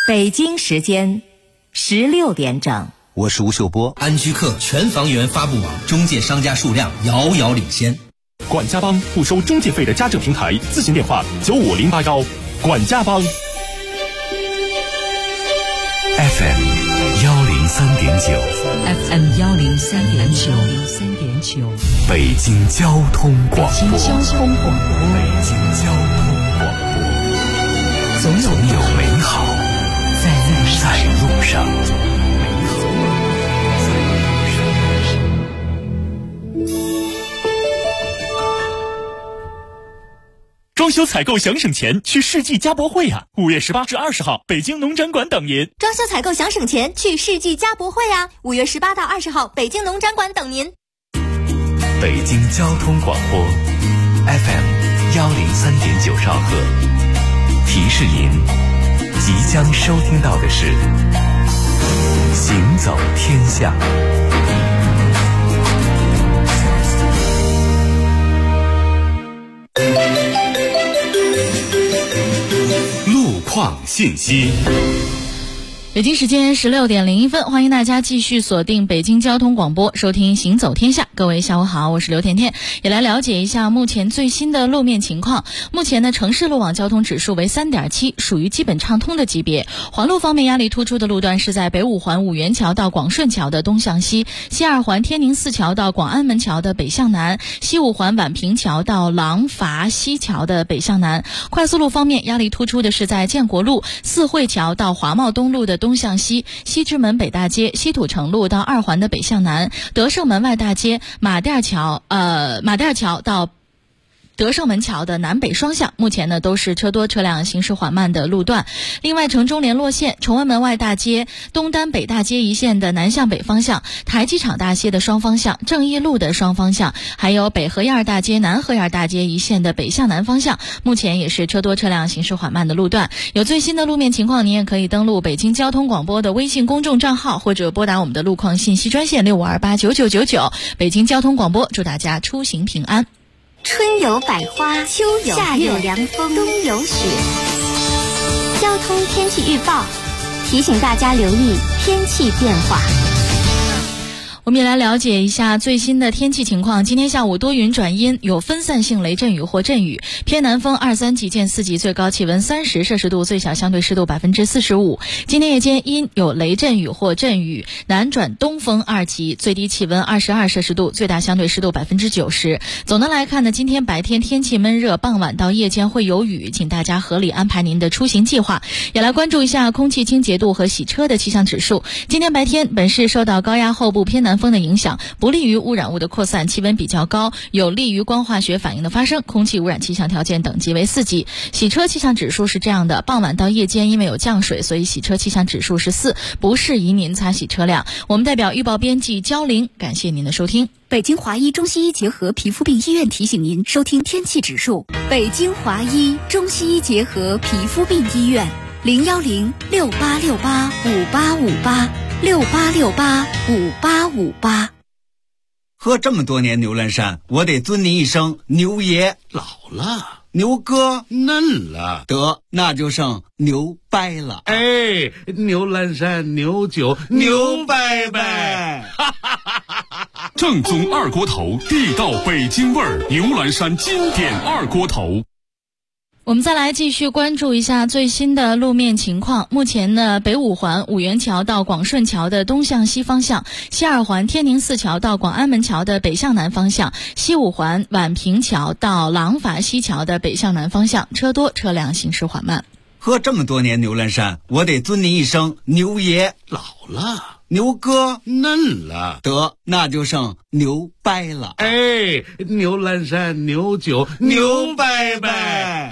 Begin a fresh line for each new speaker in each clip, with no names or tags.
北京时间16点整。
我是吴秀波。
安居客全房源发布网中介商家数量遥遥领先。
管家帮不收中介费的家政平台，咨询电话95081。管家帮。
FM
103.9，
北京交通广播，总有美好在路上。
装修采购想省钱，去世纪家博会啊！5月18至20号，北京农展馆等您。
装修采购想省钱，去世纪家博会啊！5月18到20号，北京农展馆等您。
北京交通广播 FM 103.9兆赫，提示您即将收听到的是行走天下。 路况信息。
北京时间16点01分，欢迎大家继续锁定北京交通广播，收听行走天下。各位下午好，我是刘甜甜，也来了解一下目前最新的路面情况。目前呢，城市路网交通指数为 3.7， 属于基本畅通的级别。环路方面，压力突出的路段是在北五环五元桥到广顺桥的东向西，西二环天宁寺桥到广安门桥的北向南，西五环宛平桥到廊坊西桥的北向南。快速路方面，压力突出的是在建国路四惠桥到华贸东路的东向西，西直门北大街西土城路到二环的北向南，德胜门外大街马甸桥到德胜门桥的南北双向，目前呢都是车多车辆行驶缓慢的路段。另外，城中联络线崇文门外大街东单北大街一线的南向北方向，台机场大街的双方向，正义路的双方向，还有北河沿大街南河沿大街一线的北向南方向，目前也是车多车辆行驶缓慢的路段。有最新的路面情况，您也可以登录北京交通广播的微信公众账号，或者拨打我们的路况信息专线65289999。北京交通广播祝大家出行平安。
春有百花，秋有夏有凉风，冬有雪。交通天气预报提醒大家留意天气变化。
我们也来了解一下最新的天气情况。今天下午多云转阴，有分散性雷阵雨或阵雨，偏南风2、3级见4级，最高气温30摄氏度，最小相对湿度45%。今天夜间阴有雷阵雨或阵雨，南转东风2级，最低气温22摄氏度，最大相对湿度90%。总的来看呢，今天白天天气闷热，傍晚到夜间会有雨，请大家合理安排您的出行计划。也来关注一下空气清洁度和洗车的气象指数。今天白天本市受到高压后部偏南风的影响，不利于污染物的扩散，气温比较高，有利于光化学反应的发生，空气污染气象条件等级为4级。洗车气象指数是这样的，傍晚到夜间因为有降水，所以洗车气象指数是4，不适宜您擦洗车辆。我们代表预报编辑焦玲，感谢您的收听。
北京华医中西医结合皮肤病医院提醒您收听天气指数。北京华医中西医结合皮肤病医院01068685858，68685858。
喝这么多年牛栏山，我得尊您一声牛爷。
老了，
牛哥
嫩了，
得那就剩牛掰了。
哎，牛栏山牛酒牛掰掰。
正宗二锅头，地道北京味儿，牛栏山经典二锅头。
我们再来继续关注一下最新的路面情况。目前呢，北五环五元桥到广顺桥的东向西方向，西二环天宁寺桥到广安门桥的北向南方向，西五环宛平桥到廊坊西桥的北向南方向，车多车辆行驶缓慢。
喝这么多年牛栏山，我得尊您一声牛爷。
老了，
牛哥
嫩了，
得那就剩牛掰了。
哎，牛栏山牛酒牛掰掰。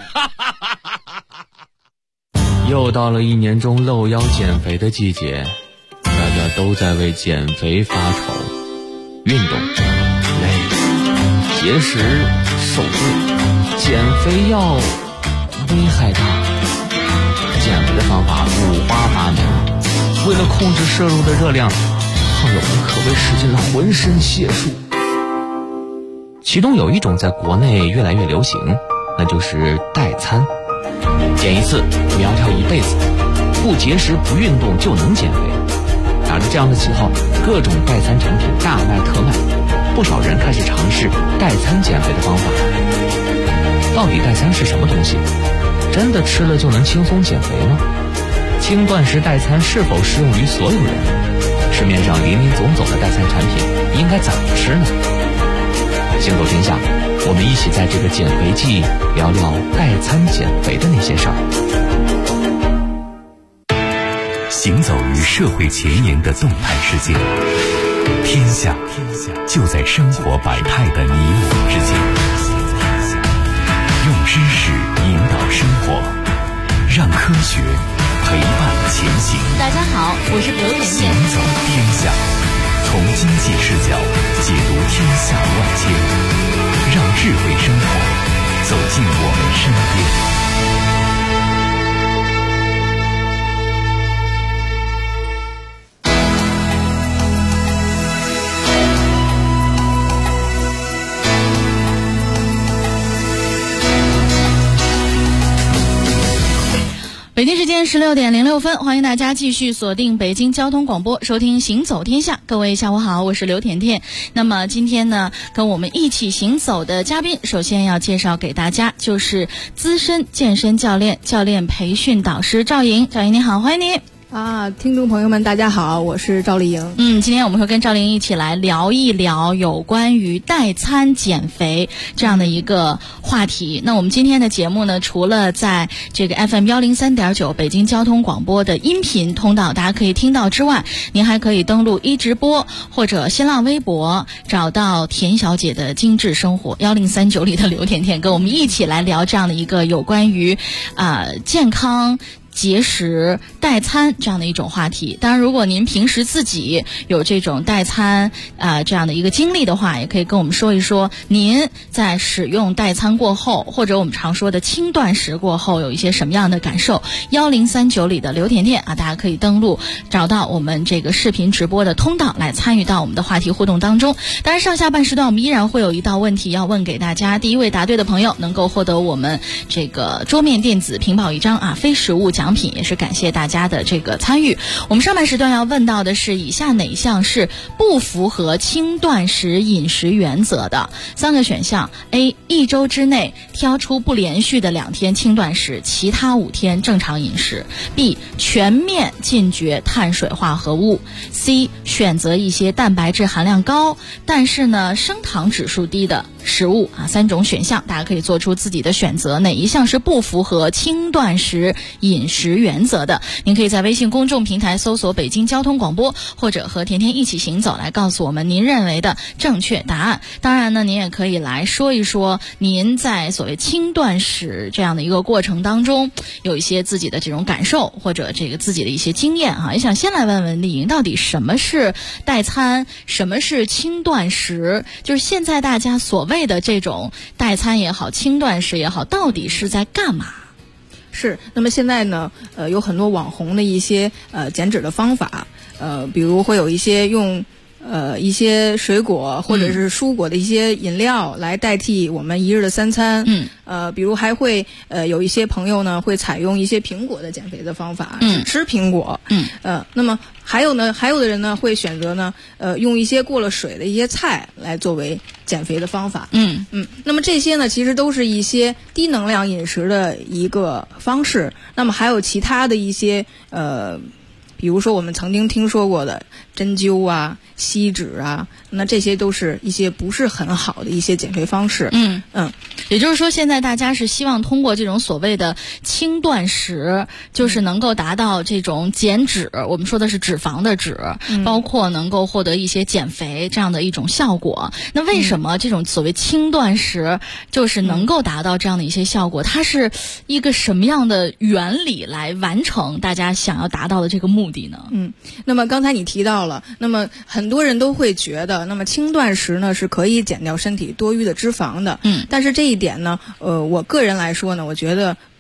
又到了1年中露腰减肥的季节，大家都在为减肥发愁。运动、累、节食、受罪，减肥药危害大。减肥的方法五花八门，为了控制摄入的热量，胖友们可谓使尽了浑身解数。其中有一种在国内越来越流行，那就是代餐，减一次苗条一辈子。 不节食不运动就能减肥。打着这样的旗号，各种代餐产品大卖特卖，不少人开始尝试代餐减肥的方法。到底代餐是什么东西？真的吃了就能轻松减肥吗？轻断食代餐是否适用于所有人？市面上林林总总的代餐产品应该怎么吃呢？行走天下，我们一起在这个减肥季聊聊代餐减肥的那些事儿。
行走于社会前沿的动态世界，天下就在生活百态的你我之间。用知识引导生活，让科学陪伴前行。
大家好，我是刘甜甜。
行走天下，从经济视角解读天下万千，让智慧生活走进我们身边。
北京时间16点06分，欢迎大家继续锁定北京交通广播，收听行走天下。各位下午好，我是刘甜甜。那么今天呢，跟我们一起行走的嘉宾，首先要介绍给大家，就是资深健身教练、教练培训导师赵莹。赵莹你好，欢迎你。
听众朋友们大家好，我是赵丽莹。
今天我们会跟赵丽莹一起来聊一聊有关于代餐减肥这样的一个话题。那我们今天的节目呢，除了在这个 FM 103.9北京交通广播的音频通道大家可以听到之外，您还可以登录一直播或者新浪微博，找到田小姐的精致生活1039里的刘甜甜，跟我们一起来聊这样的一个有关于健康节食代餐这样的一种话题。当然如果您平时自己有这种代餐这样的一个经历的话，也可以跟我们说一说您在使用代餐过后，或者我们常说的轻断食过后有一些什么样的感受。1039里的刘甜甜大家可以登录找到我们这个视频直播的通道来参与到我们的话题互动当中。当然上下半时段我们依然会有一道问题要问给大家，第一位答对的朋友能够获得我们这个桌面电子屏保一张非实物奖品，也是感谢大家的这个参与。我们上半时段要问到的是以下哪项是不符合轻断食饮食原则的？3个选项。 A 一周之内挑出不连续的2天轻断食，其他5天正常饮食。 B 全面禁绝碳水化合物。 C 选择一些蛋白质含量高但是呢升糖指数低的食物。3种选项大家可以做出自己的选择，哪一项是不符合轻断食饮食原则的？您可以在微信公众平台搜索北京交通广播，或者和甜甜一起行走来告诉我们您认为的正确答案。当然呢，您也可以来说一说您在所谓轻断食这样的一个过程当中有一些自己的这种感受，或者这个自己的一些经验也想先来问问丽莹，到底什么是代餐，什么是轻断食？就是现在大家所谓的这种代餐也好，轻断食也好，到底是在干嘛？
是，那么现在呢，有很多网红的一些减脂的方法，比如会有一些用一些水果或者是蔬果的一些饮料来代替我们一日的3餐。比如还会有一些朋友呢会采用一些苹果的减肥的方法，只吃苹果。那么还有的人呢会选择呢用一些过了水的一些菜来作为减肥的方法。那么这些呢其实都是一些低能量饮食的一个方式。那么还有其他的一些比如说我们曾经听说过的针灸吸脂那这些都是一些不是很好的一些减肥方式。
也就是说现在大家是希望通过这种所谓的轻断食，就是能够达到这种减脂，我们说的是脂肪的脂，包括能够获得一些减肥这样的一种效果。那为什么这种所谓轻断食就是能够达到这样的一些效果？它是一个什么样的原理来完成大家想要达到的这个目的呢？
那么刚才你提到了，那么很多人都会觉得，那么轻断食呢是可以减掉身体多余的脂肪的。但是这一点呢，我个人来说呢，我觉得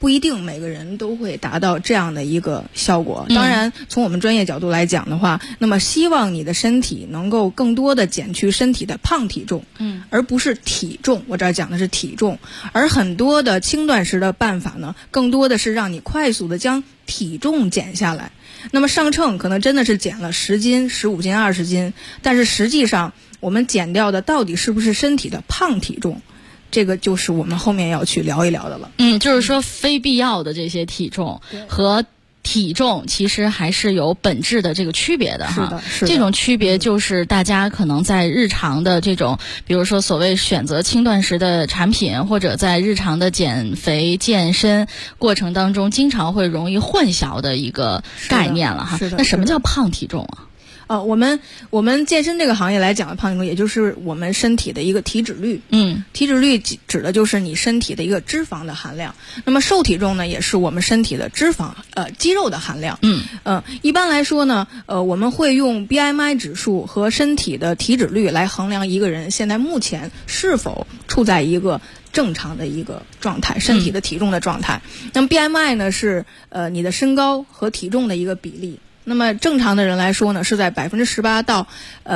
不一定每个人都会达到这样的一个效果。当然，从我们专业角度来讲的话，那么希望你的身体能够更多的减去身体的胖体重，而不是体重。我这儿讲的是体重，而很多的轻断食的办法呢，更多的是让你快速的将体重减下来。那么上秤可能真的是减了10斤、15斤、20斤，但是实际上我们减掉的到底是不是身体的胖体重？这个就是我们后面要去聊一聊的了。
就是说非必要的这些体重和体重其实还是有本质的这个区别的哈。
是的。
这种区别就是大家可能在日常的这种，比如说所谓选择轻断食的产品，或者在日常的减肥健身过程当中，经常会容易混淆的一个概念了哈。那什么叫胖体重啊？
我们健身这个行业来讲的胖体重，也就是我们身体的一个体脂率。体脂率指的就是你身体的一个脂肪的含量。那么瘦体重呢，也是我们身体的脂肪肌肉的含量。一般来说呢，我们会用 BMI 指数和身体的体脂率来衡量一个人现在目前是否处在一个正常的一个状态，身体的体重的状态。那么 BMI 呢是你的身高和体重的一个比例。那么正常的人来说呢，是在18%到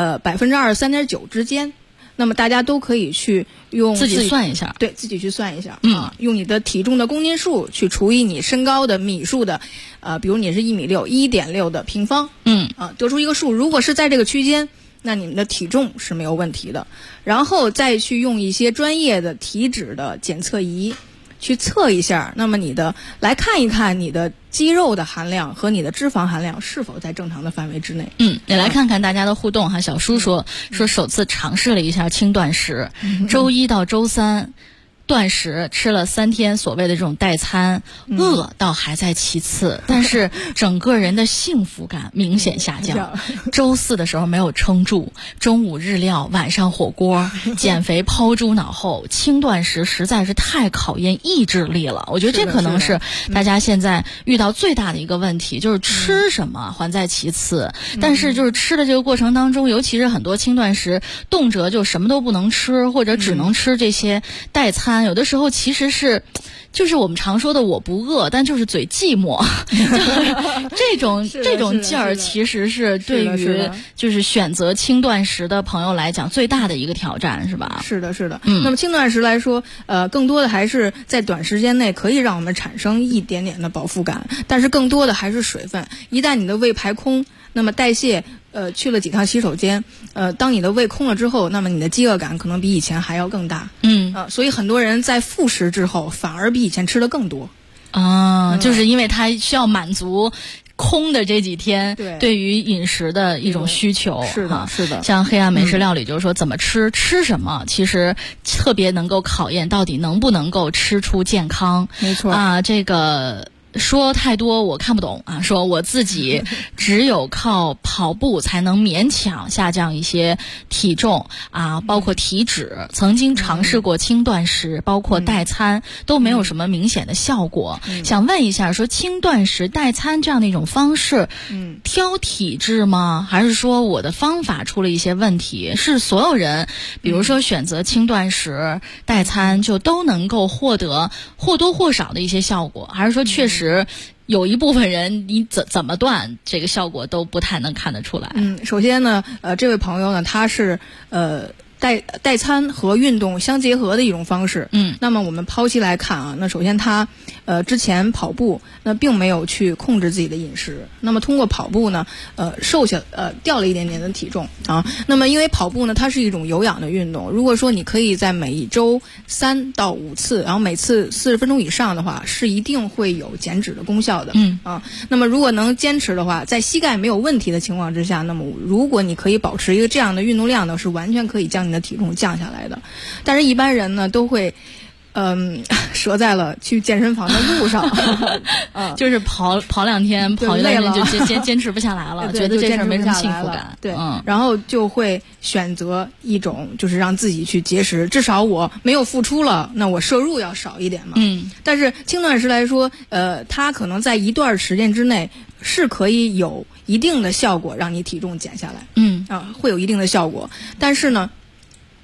23.9%之间。那么大家都可以去用
自己算一下，
对，自己去算一下用你的体重的公斤数去除以你身高的米数的，比如你是1.6米，1.6的平方，得出一个数。如果是在这个区间，那你们的体重是没有问题的。然后再去用一些专业的体脂的检测仪去测一下，那么来看一看你的肌肉的含量和你的脂肪含量是否在正常的范围之内。
也来看看大家的互动哈。小叔说首次尝试了一下轻断食，周1到周3断食，吃了3天所谓的这种代餐，饿倒还在其次，但是整个人的幸福感明显下降。周4的时候没有撑住，中午日料，晚上火锅，减肥抛诸脑后。轻断食实在是太考验意志力了，我觉得这可能是大家现在遇到最大的一个问题，就是吃什么还在其次，但是就是吃的这个过程当中，尤其是很多轻断食动辄就什么都不能吃，或者只能吃这些代餐，有的时候其实是就是我们常说的我不饿，但就是嘴寂寞这种劲儿其实是对于就是选择轻断食的朋友来讲最大的一个挑战，是吧？
是的。那么轻断食来说，更多的还是在短时间内可以让我们产生一点点的饱腹感，但是更多的还是水分。一旦你的胃排空，那么代谢去了几趟洗手间，当你的胃空了之后，那么你的饥饿感可能比以前还要更大。所以很多人在复食之后反而比以前吃的更多。
就是因为他需要满足空的这几天对于饮食的一种需求。
是的。
像黑暗美食料理就是说怎么吃什么，其实特别能够考验到底能不能够吃出健康。
没错
这个说太多我看不懂啊，说我自己只有靠跑步才能勉强下降一些体重包括体脂，曾经尝试过轻断食，包括代餐，都没有什么明显的效果。想问一下，说轻断食代餐这样的一种方式挑体质吗？还是说我的方法出了一些问题？是所有人比如说选择轻断食代餐就都能够获得或多或少的一些效果，还是说确实有一部分人你怎么断这个效果都不太能看得出来？
首先呢，这位朋友呢，他是代餐和运动相结合的一种方式。那么我们抛弃来看那首先他之前跑步，那并没有去控制自己的饮食，那么通过跑步呢掉了一点点的体重那么因为跑步呢，它是一种有氧的运动，如果说你可以在每一周3到5次，然后每次40分钟以上的话，是一定会有减脂的功效的。那么如果能坚持的话，在膝盖没有问题的情况之下，那么如果你可以保持一个这样的运动量呢，是完全可以将你的体重降下来的。但是一般人呢都会折在了去健身房的路上
就是跑2天，跑一段时间就坚持不下来了觉得这事儿没什么幸福感。
对，然后就会选择一种就是让自己去节食，至少我没有付出了，那我摄入要少一点嘛。但是轻断食来说，它可能在一段时间之内是可以有一定的效果，让你体重减下来。会有一定的效果，但是呢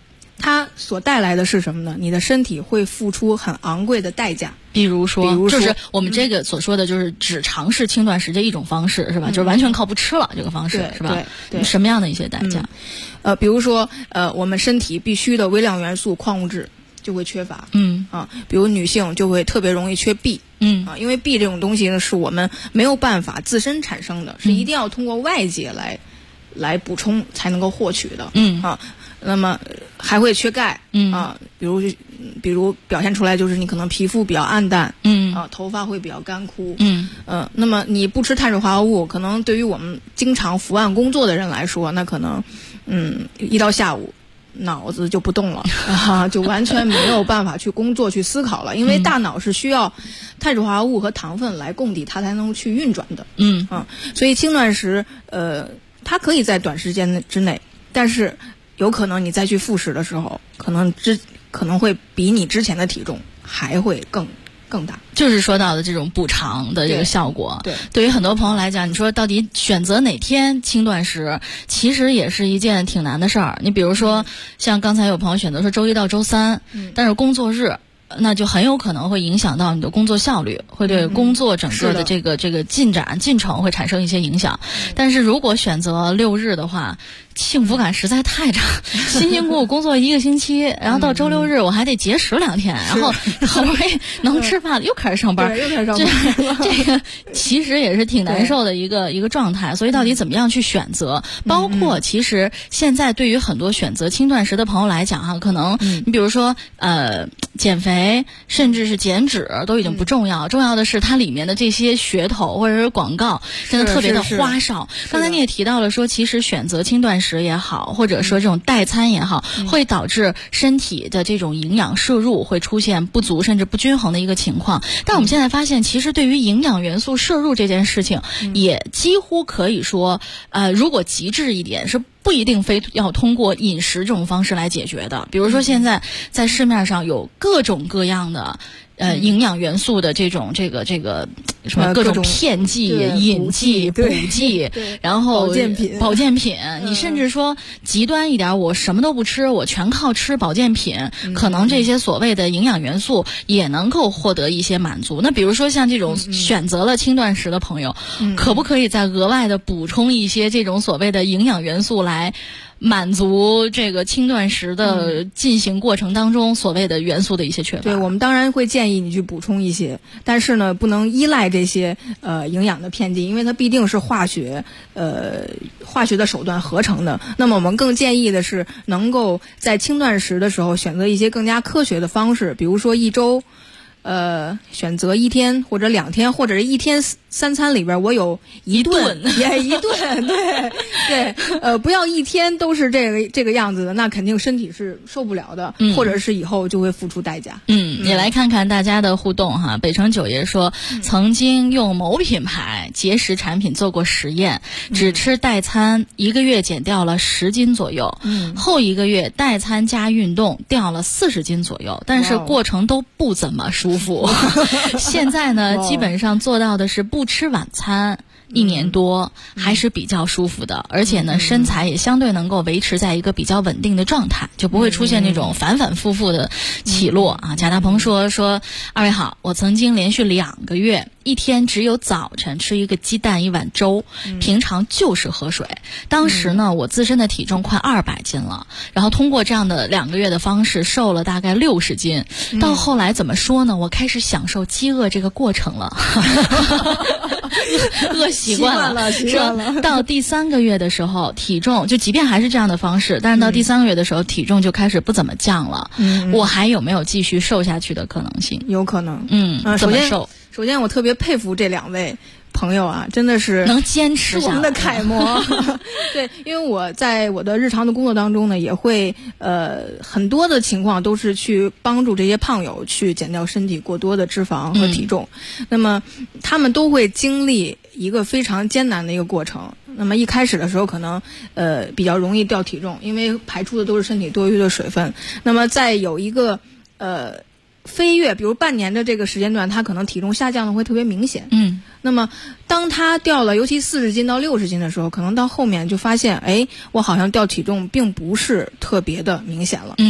它所带来的是什么呢？你的身体会付出很昂贵的代价。
比如说就是我们这个所说的就是只尝试轻断食这一种方式是吧？就是完全靠不吃了这个方式是吧？
对，
什么样的一些代价？
比如说我们身体必须的微量元素、矿物质就会缺乏。比如女性就会特别容易缺 B。因为 B 这种东西呢是我们没有办法自身产生的，是一定要通过外界来补充才能够获取的。那么还会缺钙。比如表现出来就是你可能皮肤比较暗淡。头发会比较干枯。那么你不吃碳水化合物，可能对于我们经常伏案工作的人来说，那可能一到下午脑子就不动了就完全没有办法去工作去思考了，因为大脑是需要碳水化合物和糖分来供底，它才能去运转的。所以轻断食它可以在短时间之内，但是有可能你再去复食的时候，可能会比你之前的体重还会更大，
就是说到的这种补偿的这个效果。对于很多朋友来讲，你说到底选择哪天轻断食，其实也是一件挺难的事儿。你比如说，像刚才有朋友选择说周一到周三，但是工作日，那就很有可能会影响到你的工作效率，会对工作整个的这个进程会产生一些影响。但是如果选择6日的话，幸福感实在太差，辛辛苦苦工作1个星期，然后到周6日我还得节食2天，然后好不容易能吃饭又开始上班，这个其实也是挺难受的一个状态。所以到底怎么样去选择？包括其实现在对于很多选择轻断食的朋友来讲可能你比如说减肥甚至是减脂都已经不重要，重要的是它里面的这些噱头或者是广告真的特别的花哨。刚才你也提到了说，其实选择轻断食也好，或者说这种代餐也好，会导致身体的这种营养摄入会出现不足甚至不均衡的一个情况。但我们现在发现，其实对于营养元素摄入这件事情，也几乎可以说如果极致一点，是不一定非要通过饮食这种方式来解决的。比如说现在在市面上有各种各样的营养元素的这个什么各种片剂、饮剂、补剂，然后保健品，你甚至说极端一点，我什么都不吃，我全靠吃保健品，可能这些所谓的营养元素也能够获得一些满足。那比如说像这种选择了轻断食的朋友，可不可以再额外的补充一些这种所谓的营养元素来满足这个轻断食的进行过程当中所谓的元素的一些缺乏？
对，我们当然会建议你去补充一些，但是呢，不能依赖这些营养的片剂，因为它必定是化学的手段合成的。那么我们更建议的是，能够在轻断食的时候选择一些更加科学的方式，比如说一周选择1天或者2天，或者是1天3餐里边我有一顿，对，不要1天都是这个样子的，那肯定身体是受不了的，或者是以后就会付出代价。
也来看看大家的互动哈。北城九爷说，曾经用某品牌节食产品做过实验，只吃代餐1个月减掉了10斤左右，后1个月代餐加运动掉了40斤左右，但是过程都不怎么舒服。现在呢，基本上做到的是不吃晚餐，1年多还是比较舒服的，而且呢身材也相对能够维持在一个比较稳定的状态，就不会出现那种反反复复的起落啊。贾大鹏说二位好，我曾经连续2个月1天只有早晨吃1个鸡蛋1碗粥，平常就是喝水。当时呢我自身的体重快200斤了，然后通过这样的2个月的方式瘦了大概60斤。到后来怎么说呢，我开始享受饥饿这个过程了饿习惯了。说到第3个月的时候，体重就即便还是这样的方式，但是到第3个月的时候体重就开始不怎么降了。我还有没有继续瘦下去的可能性？
有可能。
怎么瘦？
首先我特别佩服这2位朋友啊，真的是
能坚持下来，
是我们的楷模。对，因为我在我的日常的工作当中呢，也会很多的情况都是去帮助这些胖友去减掉身体过多的脂肪和体重。那么他们都会经历一个非常艰难的一个过程。那么一开始的时候可能比较容易掉体重，因为排出的都是身体多余的水分。那么在有一个飞跃，比如半年的这个时间段，他可能体重下降的会特别明显。那么当他掉了尤其40斤到60斤的时候，可能到后面就发现我好像掉体重并不是特别的明显了。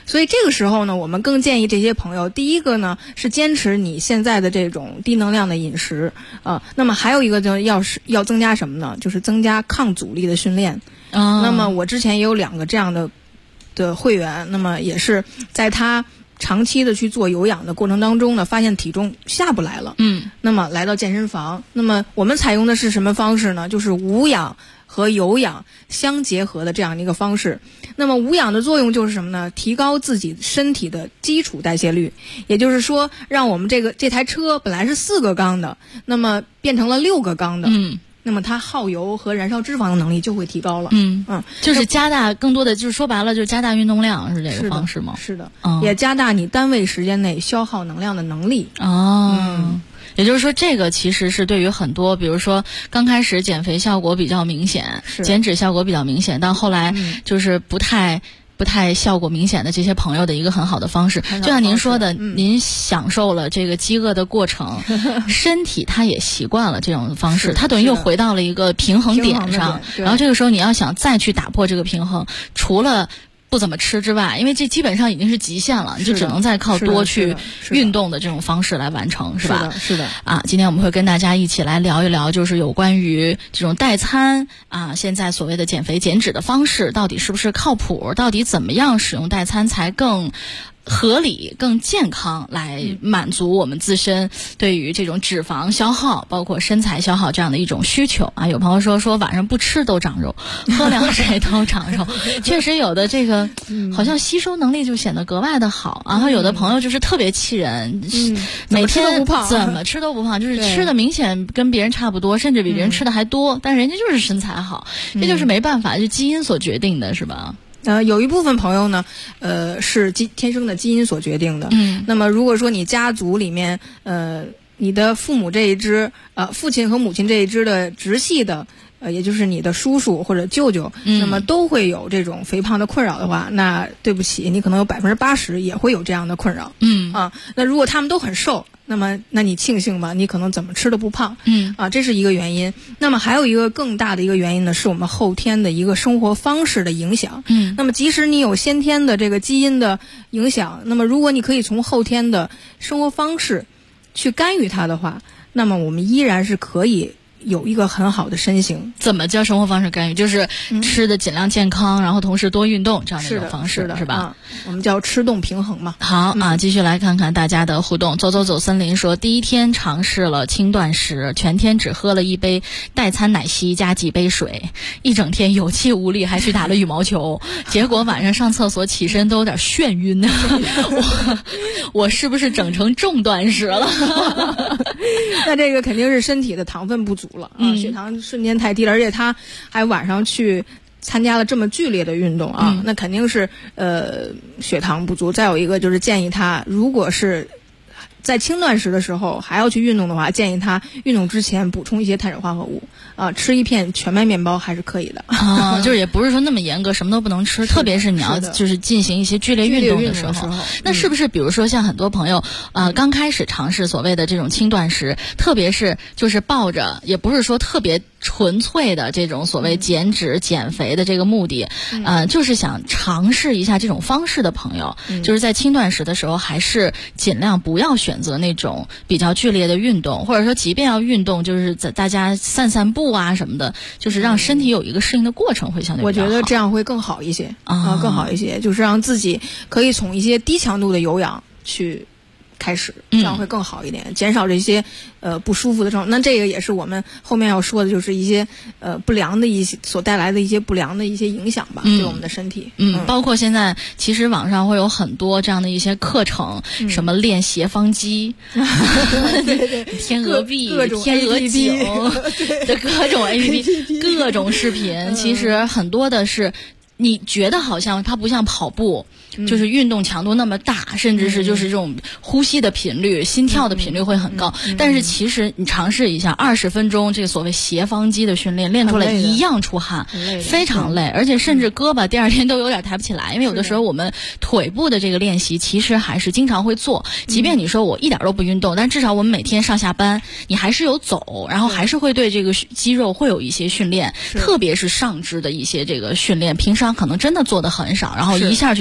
所以这个时候呢，我们更建议这些朋友，第一个呢是坚持你现在的这种低能量的饮食那么还有一个就要增加什么呢？就是增加抗阻力的训练。那么我之前也有2个这样的会员，那么也是在他长期的去做有氧的过程当中呢，发现体重下不来了。那么来到健身房，那么我们采用的是什么方式呢？就是无氧和有氧相结合的这样的一个方式。那么无氧的作用就是什么呢？提高自己身体的基础代谢率，也就是说让我们这台车本来是4个缸的，那么变成了6个缸的。那么它耗油和燃烧脂肪的能力就会提高了。
就是加大更多的，就是说白了就是加大运动量，是这个方式吗？
是的，也加大你单位时间内消耗能量的能力。
也就是说，这个其实是对于很多，比如说刚开始减肥效果比较明显，减脂效果比较明显，但后来就是不太效果明显的这些朋友的一个很好的方式。就像您说的，您享受了这个饥饿的过程，身体它也习惯了这种方式，它等于又回到了一个平衡点上。然后这个时候你要想再去打破这个平衡，除了不怎么吃之外，因为这基本上已经是极限了，你就只能再靠多去运动的这种方式来完成，是吧？
是的。
今天我们会跟大家一起来聊一聊，就是有关于这种代餐现在所谓的减肥减脂的方式到底是不是靠谱，到底怎么样使用代餐才更合理、更健康，来满足我们自身对于这种脂肪消耗包括身材消耗这样的一种需求有朋友说晚上不吃都长肉，喝凉水都长肉确实有的这个好像吸收能力就显得格外的好然后有的朋友就是特别气人每天怎么吃都不胖，就是吃的明显跟别人差不多，甚至比别人吃的还多，但人家就是身材好，这就是没办法，就基因所决定的，是吧？
有一部分朋友呢，是天生的基因所决定的。那么如果说你家族里面，你的父母这一支，父亲和母亲这一支的直系的，也就是你的叔叔或者舅舅，那么都会有这种肥胖的困扰的话，那对不起，你可能有80%也会有这样的困扰。那如果他们都很瘦，那你庆幸吧，你可能怎么吃都不胖。这是一个原因。那么还有一个更大的一个原因呢，是我们后天的一个生活方式的影响。那么即使你有先天的这个基因的影响，那么如果你可以从后天的生活方式去干预它的话，那么我们依然是可以有一个很好的身形。
怎么叫生活方式干预？就是吃的尽量健康，然后同时多运动这样的一种方式，是吧？
我们叫吃动平衡嘛。
好继续来看看大家的互动。走森林说，第一天尝试了轻断食，全天只喝了1杯代餐奶昔加几杯水，一整天有气无力，还去打了羽毛球结果晚上上厕所起身都有点眩晕我是不是整成重断食了
那这个肯定是身体的糖分不足了血糖瞬间太低了，而且他还晚上去参加了这么剧烈的运动那肯定是血糖不足。再有一个就是建议他，如果是在轻断食的时候还要去运动的话，建议他运动之前补充一些碳水化合物吃一片全麦面包还是可以的
就是也不是说那么严格什么都不能吃，特别是你要就是进行一些剧烈运动的时候那是不是比如说像很多朋友刚开始尝试所谓的这种轻断食，特别是就是抱着也不是说特别纯粹的这种所谓减脂减肥的这个目的就是想尝试一下这种方式的朋友就是在轻断食的时候还是尽量不要选择那种比较剧烈的运动，或者说即便要运动就是在大家散步什么的，就是让身体有一个适应的过程会相对比较好。
我觉得这样会更好一些更好一些，就是让自己可以从一些低强度的有氧去开始，这样会更好一点，减少这些不舒服的症状。那这个也是我们后面要说的，就是一些不良的一些所带来的一些不良的一些影响吧，对我们的身体。
包括现在其实网上会有很多这样的一些课程，什么练斜方肌
对
天鹅臂、天鹅颈的各种 APP 各种视频其实很多的是你觉得好像它不像跑步就是运动强度那么大，甚至是就是这种呼吸的频率心跳的频率会很高但是其实你尝试一下20分钟这个所谓斜方肌的训练，练出来一样出汗，非常累，而且甚至胳膊第二天都有点抬不起来，因为有的时候我们腿部的这个练习其实还是经常会做，即便你说我一点都不运动，但至少我们每天上下班你还是有走，然后还是会对这个肌肉会有一些训练，特别是上肢的一些这个训练平常可能真的做得很少，然后一下去尝试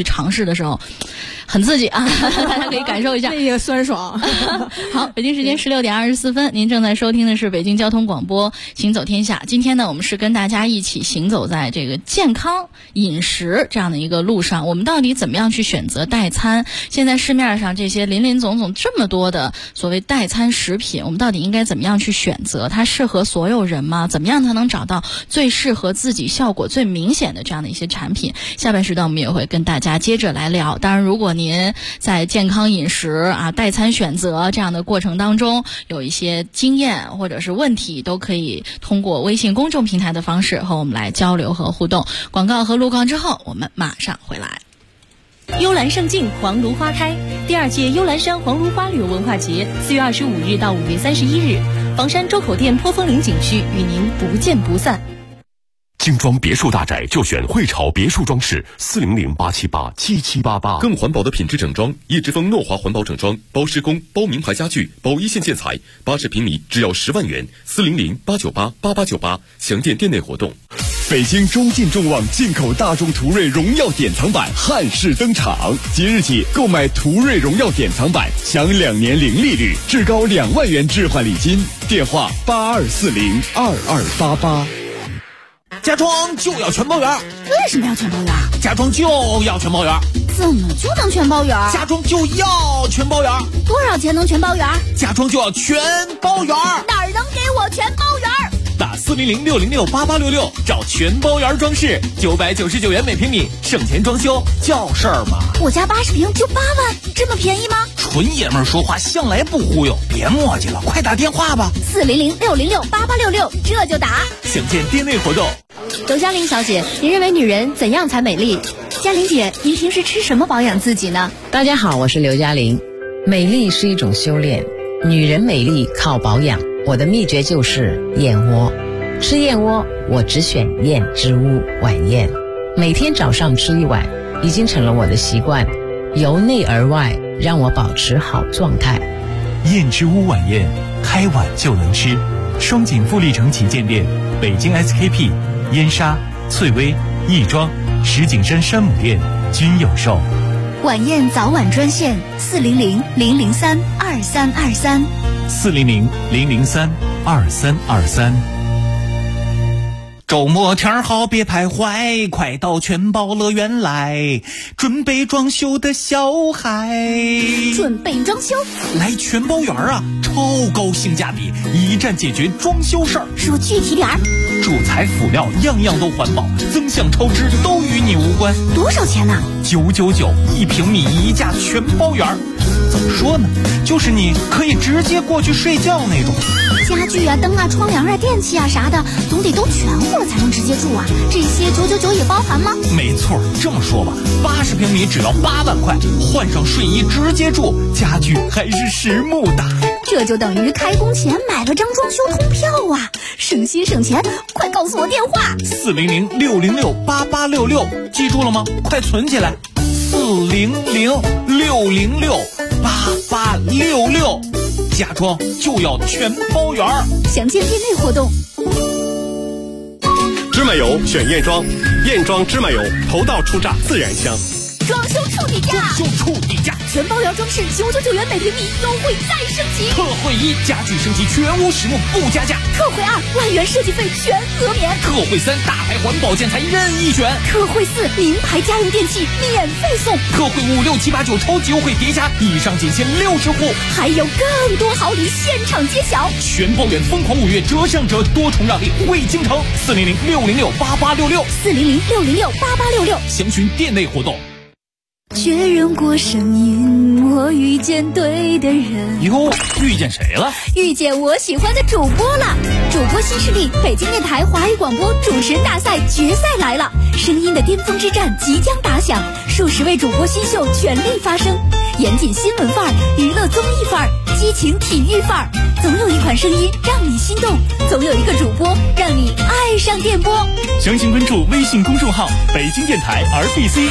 的时候，很刺激啊，大家可以感受一下
那个酸爽。
好，北京时间16点24分，您正在收听的是北京交通广播行走天下。今天呢，我们是跟大家一起行走在这个健康饮食这样的一个路上，我们到底怎么样去选择代餐？现在市面上这些林林总总这么多的所谓代餐食品，我们到底应该怎么样去选择？它适合所有人吗？怎么样才能找到最适合自己、效果最明显的这样的一些产品？下半时段我们也会跟大家接着来聊。当然，如果您在健康饮食啊、代餐选择这样的过程当中有一些经验或者是问题，都可以通过微信公众平台的方式和我们来交流和互动。广告和路况之后，我们马上回来。
幽兰胜境，黄芦花开。第2届幽兰山黄芦花旅游文化节4月25日到5月31日，房山周口店坡峰岭景区与您不见不散。
精装别墅大宅就选汇潮别墅装饰，400-878-7788。
更环保的品质整装，叶之峰诺华环保整装，包施工、包名牌家具、包一线建材，80平米只要10万元，400-898-8898，详见店内活动。
北京中进众旺进口大众途锐荣耀典藏版汉式登场，即日起购买途锐荣耀典藏版享2年零利率，至高2万元置换礼金。电话82402288。
家装就要全包圆。
为什么要全包圆？
家装就要全包圆。
怎么就能全包圆？
家装就要全包圆。
多少钱能全包圆？
家装就要全包圆。
哪儿能给我全包圆？
打400-606-8866找全包圆装饰，999元每平米，省钱装修叫事儿嘛。
我家80平就8万，这么便宜吗？
纯爷们儿说话向来不忽悠，别磨叽了，快打电话吧。
400-606-8866，这就打。
详见店内活动。
刘嘉玲小姐，您认为女人怎样才美丽？
嘉玲姐，您平时吃什么保养自己呢？
大家好，我是刘嘉玲。美丽是一种修炼，女人美丽靠保养。我的秘诀就是燕窝，吃燕窝我只选燕之屋晚宴，每天早上吃一碗，已经成了我的习惯，由内而外让我保持好状态。
燕之屋晚宴，开碗就能吃。双井富力城旗舰店、北京 SKP、燕莎、翠微、亦庄、石景山山姆店均有售。
晚宴早晚专线400-003-2323。
400-003-2323。
周末天好别徘徊，快到全包乐园来，准备装修的小孩。
准备装修？
来全包园啊，超高性价比，一站解决装修事儿。
说具体点儿。
主材辅料样样都环保，增项超支都与你无关。
多少钱呢
？999，1平米1价全包圆。怎么说呢？就是你可以直接过去睡觉那种。
家具啊、灯啊、窗帘啊、电器啊啥的，总得都全乎了才能直接住啊。这些999也包含吗？
没错，这么说吧，80平米只要8万块，换上睡衣直接住，家具还是实木的。
这就等于开工前买了张装修通票啊，省心省钱。快告诉我电话
，400-606-8866，记住了吗？快存起来，400-606-8866，家装就要全包圆。
详见店内活动。
芝麻油选燕庄，燕庄芝麻油头道出榨自然香。
装修处底价，全包圆装饰999元每平米，优惠再升级。
特惠1，家具升级全屋实木不加价。
特惠2，万元设计费全额免。
特惠3，大牌环保建材任意选。
特惠4，名牌家用电器免费送。
特惠5、6、7、8、9超级优惠叠加，以上仅限60户，
还有更多好礼现场揭晓。
全包圆疯狂5月折上折，多重让利惠京城。400-606-8866，详询店内活动。
确认过声音，我遇见对的人。
哟，遇见谁了？
遇见我喜欢的主播了。主播新势力，北京电台华语广播主持人大赛决赛来了，声音的巅峰之战即将打响，数10位主播新秀全力发声，严谨新闻范儿，娱乐综艺范儿，激情体育范儿，总有一款声音让你心动，总有一个主播让你爱上电波。
详情关注微信公众号北京电台 RBC。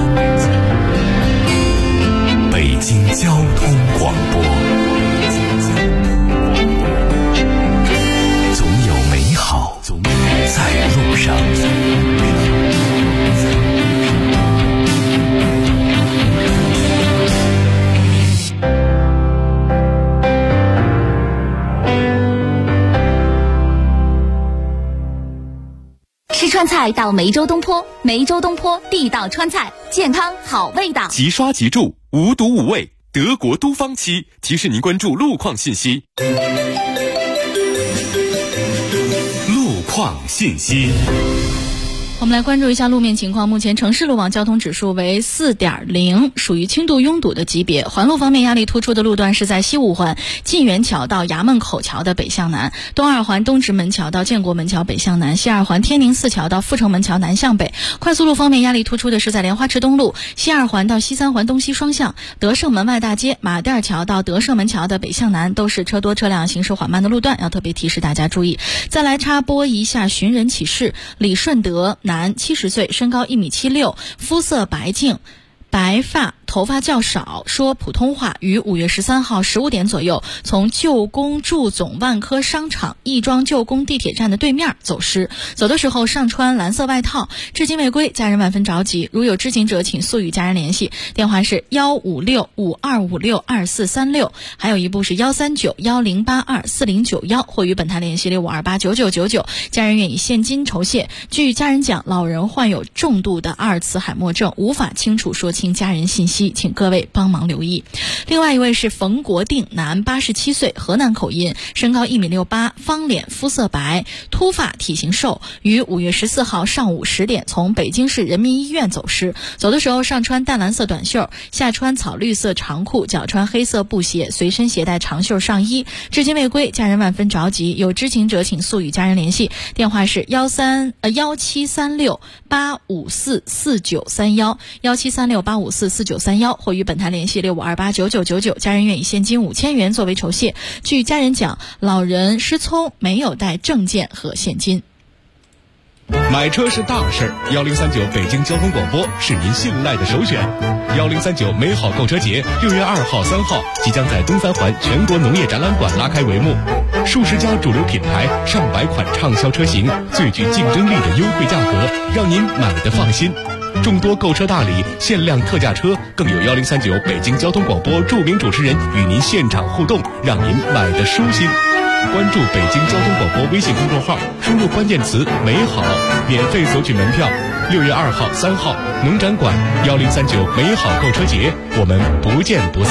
北京交通广播。
川菜到梅州东坡，梅州东坡地道川菜，健康好味道。
即刷即住，无毒无味，德国都方漆提示您关注路况信息。
路况信息。
我们来关注一下路面情况。目前城市路网交通指数为 4.0， 属于轻度拥堵的级别。环路方面，压力突出的路段是在西五环晋源桥到衙门口桥的北向南，东二环东直门桥到建国门桥北向南，西二环天宁寺桥到阜成门桥南向北。快速路方面，压力突出的是在莲花池东路西二环到西三环东西双向，德胜门外大街马甸桥到德胜门桥的北向南都是车多车辆行驶缓慢的路段，要特别提示大家注意。再来插播一下寻人启事：李顺德，男，70岁，身高1.76米，肤色白净，白发，头发较少，说普通话，于5月13号15点左右从旧宫祝总万科商场亦庄旧宫地铁站的对面走失，走的时候上穿蓝色外套，至今未归，家人万分着急，如有知情者请速与家人联系，电话是156-5256-2436，还有一部是139-1082-4091，或与本台联系6528-9999，家人愿以现金酬谢。据家人讲，老人患有重度的阿尔茨海默症，无法清楚说清家人信息，请各位帮忙留意。另外一位是冯国定，男，87岁，河南口音，身高1.68米，方脸，肤色白，秃发，体型瘦，于5月14号上午10点从北京市人民医院走失，走的时候上穿淡蓝色短袖，下穿草绿色长裤，脚穿黑色布鞋，随身携带长袖上衣，至今未归，家人万分着急，有知情者请速与家人联系，电话是1736-854-4931，1736-854-4931，或与本台联系6528-9999，家人愿以现金5000元作为酬谢。据家人讲，老人失聪，没有带证件和现金。
买车是大事，1039北京交通广播是您信赖的首选。1039美好购车节6月2号、3号即将在东三环全国农业展览馆拉开帷幕，数十家主流品牌、上百款畅销车型，最具竞争力的优惠价格，让您买得放心。众多购车大礼、限量特价车，更有1039北京交通广播著名主持人与您现场互动，让您买得舒心。关注北京交通广播微信公众号，输入关键词美好，免费索取门票。6月2号、3号农展馆1039美好购车节，我们不见不散。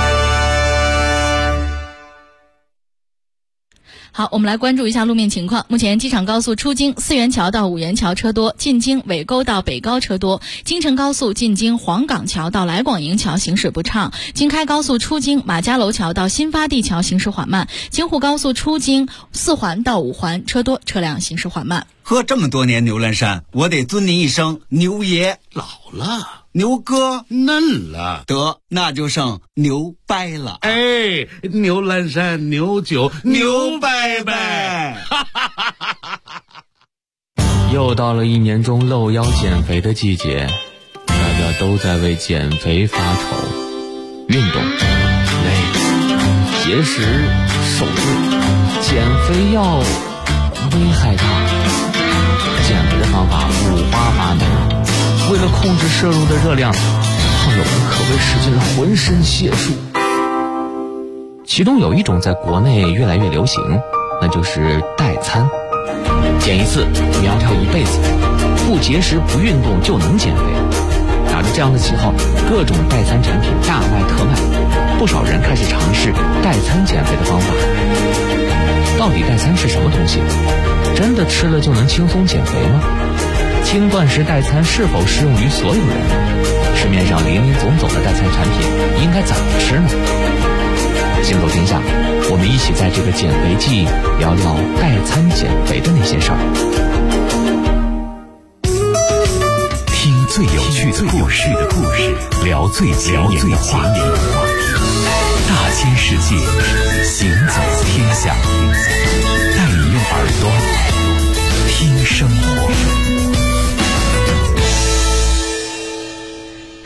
好，我们来关注一下路面情况。目前机场高速出京四元桥到五元桥车多，进京尾沟到北高车多，京承高速进京黄岗桥到来广营桥行驶不畅，京开高速出京马家楼桥到新发地桥行驶缓慢，京沪高速出京4环到5环车多，车辆行驶缓慢。
喝这么多年牛栏山，我得尊您一声牛爷。
老了，
牛哥
嫩了，
得那就剩牛掰了。
哎，牛栏山牛酒牛掰掰。
又到了1年中露腰减肥的季节，大家都在为减肥发愁，运动、累、节食、受罪，减肥药危害大。减肥的方法五花八门，为了控制摄入的热量，胖友们可谓使尽了浑身解数。其中有一种在国内越来越流行，那就是代餐。减一次苗条一辈子，不节食不运动就能减肥。打着这样的旗号，各种代餐产品大卖特卖，不少人开始尝试代餐减肥的方法。到底代餐是什么东西？真的吃了就能轻松减肥吗？轻断食代餐是否适用于所有人？市面上林林总总的代餐产品应该怎么吃呢？行走天下，我们一起在这个减肥季聊聊代餐减肥的那些事儿。
听最有趣的故事，聊最前沿的话题。大千世界，行走天下，带你用耳朵听生活。
好，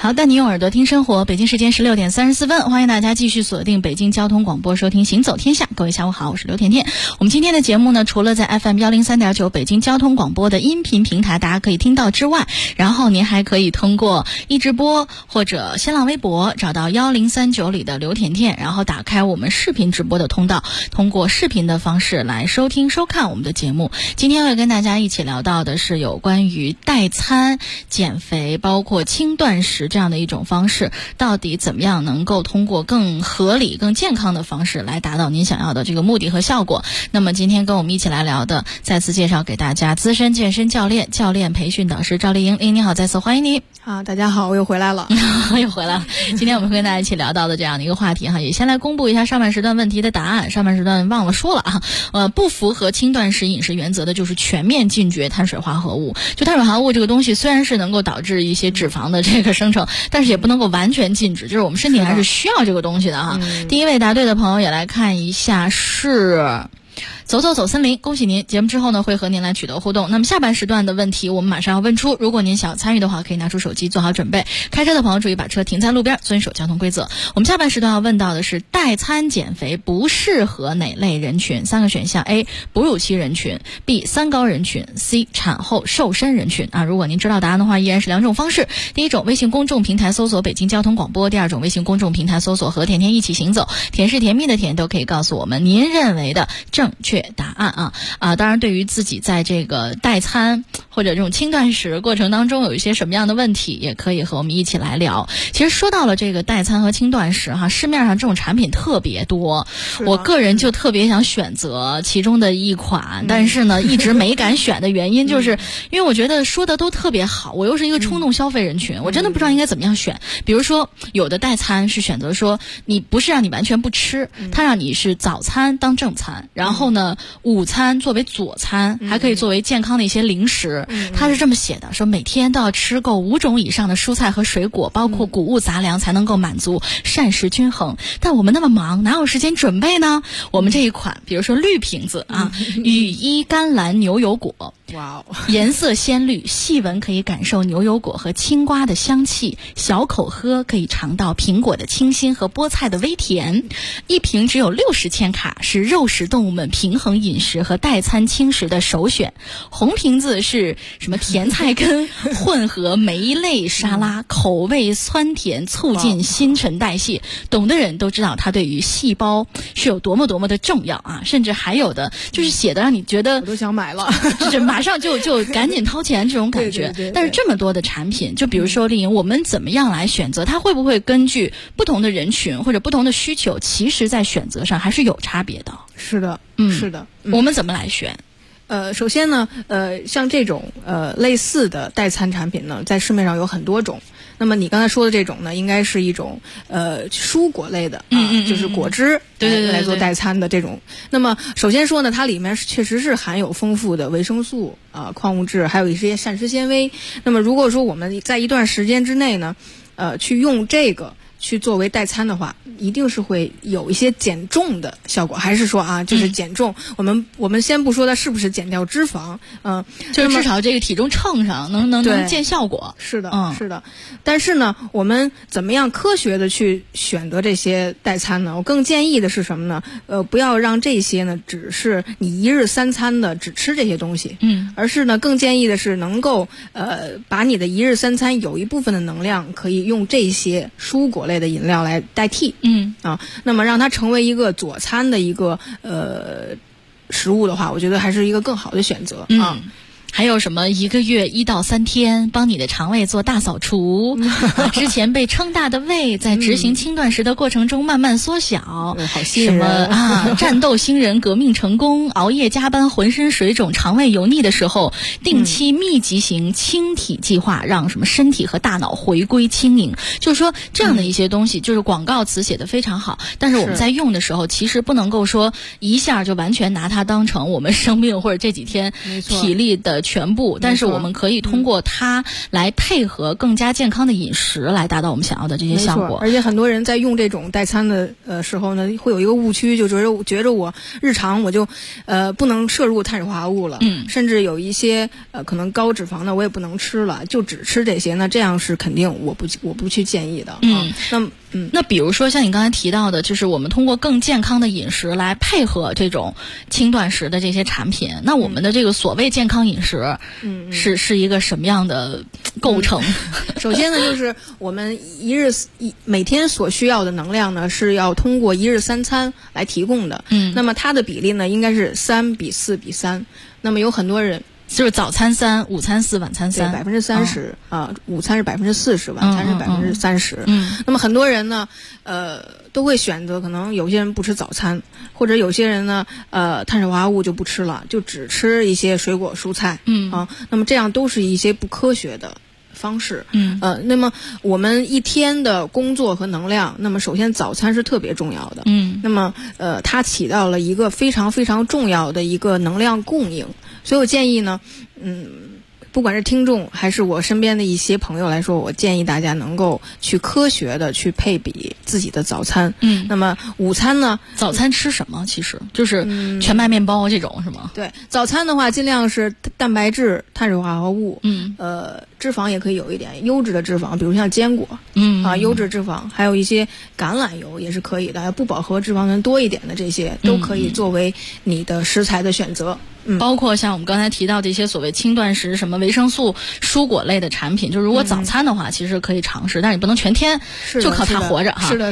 好，带你用耳朵听生活。北京时间16点34分，欢迎大家继续锁定北京交通广播，收听行走天下。各位下午好，我是刘甜甜。我们今天的节目呢，除了在 FM 103.9北京交通广播的音频平台大家可以听到之外，然后您还可以通过易直播或者新浪微博找到1039里的刘甜甜，然后打开我们视频直播的通道，通过视频的方式来收听收看我们的节目。今天会跟大家一起聊到的是有关于代餐、减肥，包括轻断食这样的一种方式，到底怎么样能够通过更合理、更健康的方式来达到您想要的这个目的和效果。那么今天跟我们一起来聊的，再次介绍给大家资深健身教练、教练培训导师赵丽颖。你好，再次欢迎你。
好，大家好，我又回来了。
又回来了。今天我们会跟大家一起聊到的这样的一个话题哈，也先来公布一下上半时段问题的答案。上半时段忘了说了啊，不符合轻断食饮食原则的就是全面禁绝碳水化合物。就碳水化合物这个东西虽然是能够导致一些脂肪的这个生成，但是也不能够完全禁止，就是我们身体还是需要这个东西的哈。第一位答对的朋友也来看一下，是走森林，恭喜您！节目之后呢，会和您来取得互动。那么下半时段的问题，我们马上要问出。如果您想参与的话，可以拿出手机做好准备。开车的朋友注意把车停在路边，遵守交通规则。我们下半时段要问到的是代餐减肥不适合哪类人群？三个选项 ：A. 哺乳期人群 ；B. 三高人群 ；C. 产后瘦身人群。如果您知道答案的话，依然是两种方式。第一种，微信公众平台搜索北京交通广播；第二种，微信公众平台搜索和甜甜一起行走。甜是甜蜜的甜，都可以告诉我们您认为的正确答案当然对于自己在这个代餐或者这种轻断食过程当中有一些什么样的问题，也可以和我们一起来聊。其实说到了这个代餐和轻断食市面上这种产品特别多，我个人就特别想选择其中的一款，但是呢一直没敢选的原因就是因为我觉得说的都特别好，我又是一个冲动消费人群，我真的不知道应该怎么样选。比如说有的代餐是选择说你不是让你完全不吃，它让你是早餐当正餐，然后呢午餐作为佐餐，还可以作为健康的一些零食。它是这么写的，说每天都要吃够5种以上的蔬菜和水果，包括谷物杂粮，才能够满足膳食均衡。但我们那么忙，哪有时间准备呢？我们这一款比如说绿瓶子羽衣甘蓝牛油果，
哇哦，
颜色鲜绿，细闻可以感受牛油果和青瓜的香气，小口喝可以尝到苹果的清新和菠菜的微甜。一瓶只有60千卡，是肉食动物们平衡饮食和代餐轻食的首选。红瓶子是什么甜菜根混合酶类沙拉，口味酸甜，促进新陈代谢。懂的人都知道它对于细胞是有多么多么的重要甚至还有的就是写的让你觉得
我都想买了，
就是马上就赶紧掏钱这种感觉。
对，
但是这么多的产品，就比如说丽颖，我们怎么样来选择？它会不会根据不同的人群或者不同的需求，其实在选择上还是有差别的？
是的，是的。
我们怎么来选？
首先呢，像这种类似的代餐产品呢，在市面上有很多种。那么你刚才说的这种呢，应该是一种蔬果类的，就是果汁
对
来做代餐的这种。那么首先说呢，它里面确实是含有丰富的维生素矿物质，还有一些膳食纤维。那么如果说我们在一段时间之内呢，去用这个去作为代餐的话，一定是会有一些减重的效果，还是说就是减重。我们先不说它是不是减掉脂肪，
就是至少这个体重秤上能见效果。
是的，是的。但是呢，我们怎么样科学的去选择这些代餐呢？我更建议的是什么呢？不要让这些呢只是你一日三餐的只吃这些东西，而是呢更建议的是能够把你的一日三餐有一部分的能量可以用这些蔬果类的饮料来代替，那么让它成为一个佐餐的一个食物的话，我觉得还是一个更好的选择
还有什么1个月1到3天帮你的肠胃做大扫除之前被撑大的胃在执行轻断食的过程中慢慢缩小，
好吸引人
什么战斗新人革命成功，熬夜加班浑身水肿肠胃油腻的时候，定期密集型轻体计划，让什么身体和大脑回归轻盈。就是说这样的一些东西，就是广告词写得非常好，但是我们在用的时候其实不能够说一下就完全拿它当成我们生病或者这几天体力的的全部，但是我们可以通过它来配合更加健康的饮食来达到我们想要的这些效果。
而且很多人在用这种代餐的时候呢，会有一个误区，就觉着我日常我就不能摄入碳水化合物了，甚至有一些可能高脂肪的我也不能吃了，就只吃这些，那这样是肯定我不去建议的。
那比如说像你刚才提到的，就是我们通过更健康的饮食来配合这种轻断食的这些产品，那我们的这个所谓健康饮食，是一个什么样的构成？
首先呢，就是我们每天所需要的能量呢，是要通过1日3餐来提供的。那么它的比例呢，应该是3:4:3。那么有很多人。
就是早餐3，午餐4，晚餐3，
30%午餐是40%，晚餐是30%。那么很多人呢，都会选择，可能有些人不吃早餐，或者有些人呢，碳水化合物就不吃了，就只吃一些水果蔬菜。那么这样都是一些不科学的方式。那么我们一天的工作和能量，那么首先早餐是特别重要的。那么它起到了一个非常非常重要的一个能量供应。所以我建议呢，不管是听众还是我身边的一些朋友来说，我建议大家能够去科学的去配比自己的早餐。那么午餐呢？
早餐吃什么？其实就是全麦面包这种是吗？
对，早餐的话尽量是蛋白质、碳水化合物，脂肪也可以有一点优质的脂肪，比如像坚果，优质脂肪，还有一些橄榄油也是可以的，不饱和脂肪酸多一点的这些都可以作为你的食材的选择。
包括像我们刚才提到的一些所谓轻断食，什么维生素、蔬果类的产品，就如果早餐的话，其实可以尝试，但是你不能全天就靠它活着哈。
是的。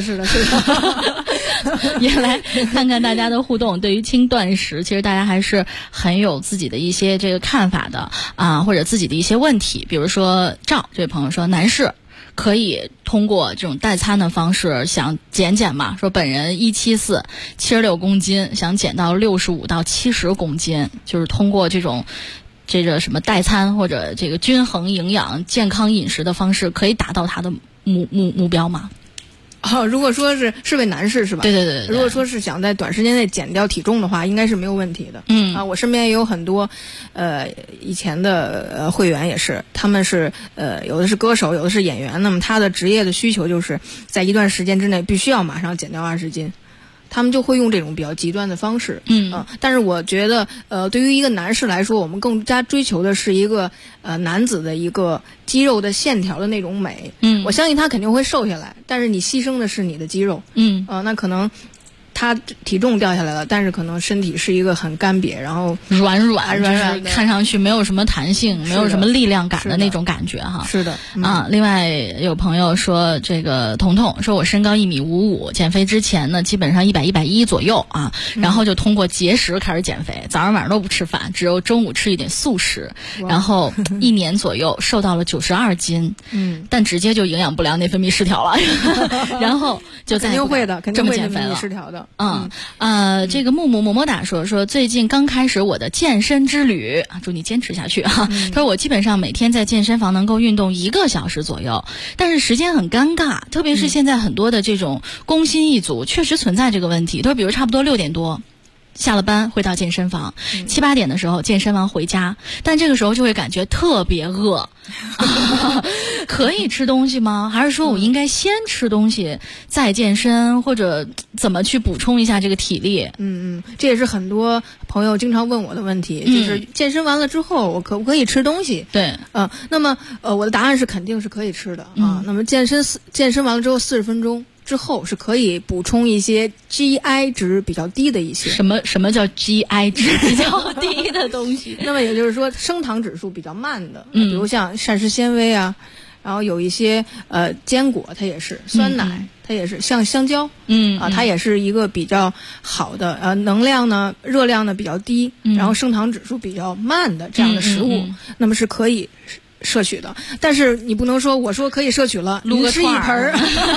也来看看大家的互动。对于轻断食，其实大家还是很有自己的一些这个看法的或者自己的一些问题。比如说赵这位朋友说，男士可以通过这种代餐的方式想减嘛，说本人174 76公斤，想减到65到70公斤，就是通过这个什么代餐或者这个均衡营养健康饮食的方式，可以达到他的目标吗？
如果说是位男士是吧？
对。
如果说是想在短时间内减掉体重的话，应该是没有问题的。我身边也有很多以前的会员也是，他们是有的是歌手，有的是演员，那么他的职业的需求就是在一段时间之内必须要马上减掉20斤。他们就会用这种比较极端的方式。但是我觉得对于一个男士来说，我们更加追求的是一个男子的一个肌肉的线条的那种美。我相信他肯定会瘦下来，但是你牺牲的是你的肌肉。那可能他体重掉下来了，但是可能身体是一个很干瘪，然后
软的，看上去没有什么弹性，没有什么力量感的那种感觉哈。
是的。
另外有朋友说，这个彤彤说，我身高1.55米，减肥之前呢基本上100、110左右然后就通过节食开始减肥，早上晚上都不吃饭，只有中午吃一点素食，然后1年左右瘦到了92斤。但直接就营养不良、内分泌失调了，然后就再也不这么减肥了。
失调的。
这个木么么哒说最近刚开始我的健身之旅，祝你坚持下去哈。他说我基本上每天在健身房能够运动1个小时左右，但是时间很尴尬，特别是现在很多的这种工薪一族确实存在这个问题。他说比如差不多6点多下了班会到健身房，7、8点的时候健身完回家，但这个时候就会感觉特别饿。可以吃东西吗？还是说我应该先吃东西再健身，或者怎么去补充一下这个体力？
这也是很多朋友经常问我的问题，就是健身完了之后我可不可以吃东西？
对，
那么我的答案是肯定是可以吃的那么健身完了之后40分钟之后是可以补充一些 GI 值比较低的一些。
什么叫 GI 值比较低的东西？
那么也就是说升糖指数比较慢的，比如像膳食纤维然后有一些坚果它也是，酸奶它也是，像香蕉它也是一个比较好的能量呢热量呢比较低，然后升糖指数比较慢的这样的食物，那么是可以摄取的。但是你不能说我说可以摄取了，
撸个
吃一盆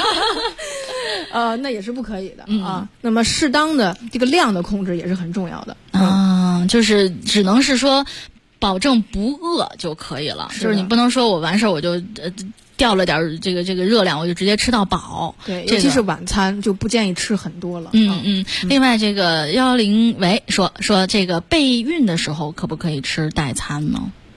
那也是不可以的那么适当的这个量的控制也是很重要的
就是只能是说保证不饿就可以了，就是你不能说我完事儿我就掉了点这个热量，我就直接吃到饱。
对，尤其是晚餐就不建议吃很多了。
另外这个110喂说这个备孕的时候可不可以吃代餐呢？